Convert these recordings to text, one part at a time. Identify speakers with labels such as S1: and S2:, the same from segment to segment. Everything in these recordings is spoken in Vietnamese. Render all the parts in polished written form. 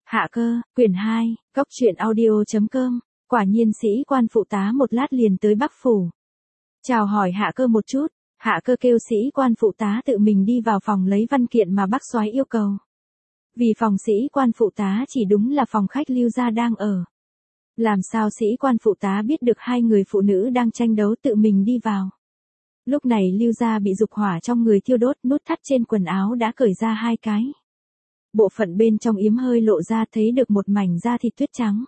S1: Hạ cơ, quyển 2, Cốc truyện audio.com, quả nhiên sĩ quan phụ tá một lát liền tới Bắc Phủ. Chào hỏi Hạ cơ một chút, Hạ cơ kêu sĩ quan phụ tá tự mình đi vào phòng lấy văn kiện mà bác soái yêu cầu. Vì phòng sĩ quan phụ tá chỉ đúng là phòng khách Lưu gia đang ở. Làm sao sĩ quan phụ tá biết được hai người phụ nữ đang tranh đấu tự mình đi vào. Lúc này Lưu gia bị dục hỏa trong người thiêu đốt, nút thắt trên quần áo đã cởi ra hai cái. Bộ phận bên trong yếm hơi lộ ra thấy được một mảnh da thịt tuyết trắng.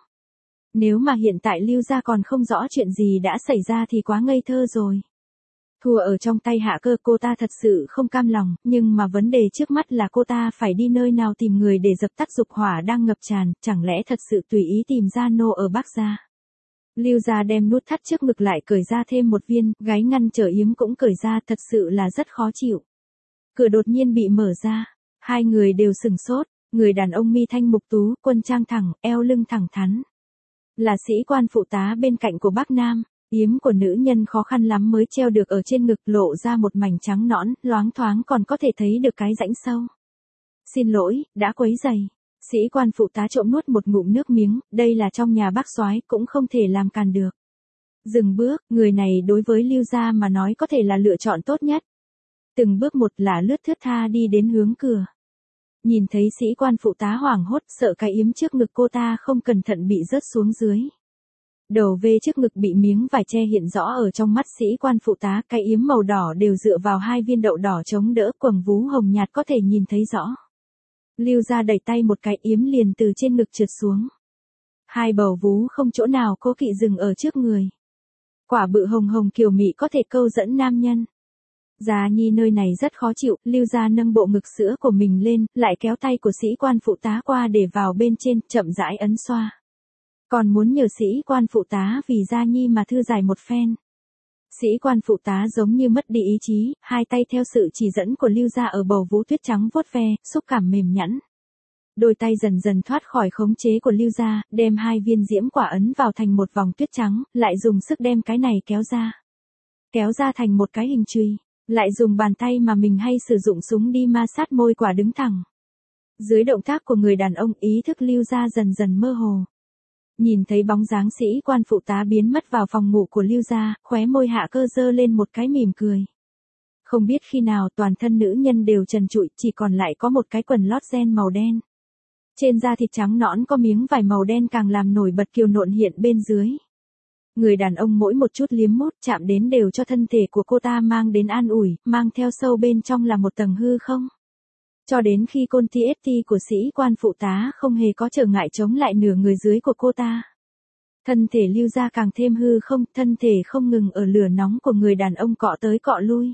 S1: Nếu mà hiện tại Lưu gia còn không rõ chuyện gì đã xảy ra thì quá ngây thơ rồi. Thua ở trong tay Hạ cơ, cô ta thật sự không cam lòng, nhưng mà vấn đề trước mắt là cô ta phải đi nơi nào tìm người để dập tắt dục hỏa đang ngập tràn, chẳng lẽ thật sự tùy ý tìm ra nô ở Bắc gia. Lưu gia đem nút thắt trước ngực lại cởi ra thêm một viên, gáy ngăn trở yếm cũng cởi ra, thật sự là rất khó chịu. Cửa đột nhiên bị mở ra, hai người đều sửng sốt, người đàn ông mi thanh mục tú, quân trang thẳng, eo lưng thẳng thắn. Là sĩ quan phụ tá bên cạnh của Bắc Nam, yếm của nữ nhân khó khăn lắm mới treo được ở trên ngực, lộ ra một mảnh trắng nõn, loáng thoáng còn có thể thấy được cái rãnh sâu. Xin lỗi, đã quấy rầy. Sĩ quan phụ tá trộm nuốt một ngụm nước miếng, đây là trong nhà bác soái cũng không thể làm càn được. Dừng bước, người này đối với Lưu gia mà nói có thể là lựa chọn tốt nhất. Từng bước một là lướt thướt tha đi đến hướng cửa. Nhìn thấy sĩ quan phụ tá hoảng hốt, sợ cái yếm trước ngực cô ta không cẩn thận bị rớt xuống dưới. Đầu vê trước ngực bị miếng vải che hiện rõ ở trong mắt sĩ quan phụ tá, cái yếm màu đỏ đều dựa vào hai viên đậu đỏ chống đỡ, quầng vú hồng nhạt có thể nhìn thấy rõ. Lưu gia đẩy tay một cái, yếm liền từ trên ngực trượt xuống. Hai bầu vú không chỗ nào cố kỵ dừng ở trước người. Quả bự hồng hồng kiều mị có thể câu dẫn nam nhân. Gia Nhi nơi này rất khó chịu, Lưu gia nâng bộ ngực sữa của mình lên, lại kéo tay của sĩ quan phụ tá qua để vào bên trên, chậm rãi ấn xoa. Còn muốn nhờ sĩ quan phụ tá vì Gia Nhi mà thư giải một phen. Sĩ quan phụ tá giống như mất đi ý chí, hai tay theo sự chỉ dẫn của Lưu gia ở bầu vú tuyết trắng vuốt ve, xúc cảm mềm nhẵn. Đôi tay dần dần thoát khỏi khống chế của Lưu gia, đem hai viên diễm quả ấn vào thành một vòng tuyết trắng, lại dùng sức đem cái này kéo ra. Kéo ra thành một cái hình chùy, lại dùng bàn tay mà mình hay sử dụng súng đi ma sát môi quả đứng thẳng. Dưới động tác của người đàn ông, ý thức Lưu gia dần dần mơ hồ. Nhìn thấy bóng dáng sĩ quan phụ tá biến mất vào phòng ngủ của Lưu gia, khóe môi Hạ cơ giơ lên một cái mỉm cười. Không biết khi nào toàn thân nữ nhân đều trần trụi, chỉ còn lại có một cái quần lót ren màu đen. Trên da thịt trắng nõn có miếng vải màu đen càng làm nổi bật kiều nộn hiện bên dưới. Người đàn ông mỗi một chút liếm mút chạm đến đều cho thân thể của cô ta mang đến an ủi, mang theo sâu bên trong là một tầng hư không. Cho đến khi côn TST của sĩ quan phụ tá không hề có trở ngại chống lại nửa người dưới của cô ta. Thân thể Lưu gia càng thêm hư không, thân thể không ngừng ở lửa nóng của người đàn ông cọ tới cọ lui.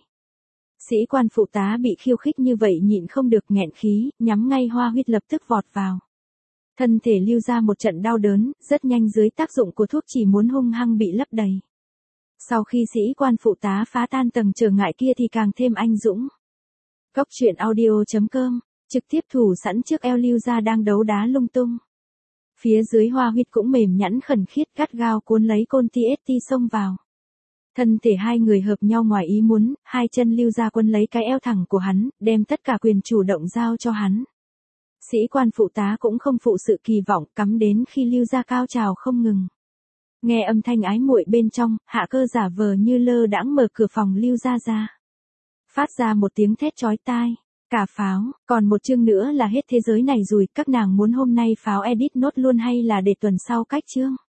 S1: Sĩ quan phụ tá bị khiêu khích như vậy nhịn không được nghẹn khí, nhắm ngay hoa huyết lập tức vọt vào. Thân thể Lưu gia một trận đau đớn, rất nhanh dưới tác dụng của thuốc chỉ muốn hung hăng bị lấp đầy. Sau khi sĩ quan phụ tá phá tan tầng trở ngại kia thì càng thêm anh dũng. Cốc truyện audio.com, trực tiếp thủ sẵn trước eo Lưu gia đang đấu đá lung tung. Phía dưới hoa huyết cũng mềm nhẵn khẩn khiết, gắt gao cuốn lấy côn TST xông vào. Thân thể hai người hợp nhau ngoài ý muốn, hai chân Lưu gia quân lấy cái eo thẳng của hắn, đem tất cả quyền chủ động giao cho hắn. Sĩ quan phụ tá cũng không phụ sự kỳ vọng, cắm đến khi Lưu gia cao trào không ngừng. Nghe âm thanh ái muội bên trong, Hạ cơ giả vờ như lơ đãng mở cửa phòng Lưu gia ra. Phát ra một tiếng thét chói tai. Cả pháo, còn một chương nữa là hết thế giới này rồi, các nàng muốn hôm nay pháo edit nốt luôn hay là để tuần sau cách chương?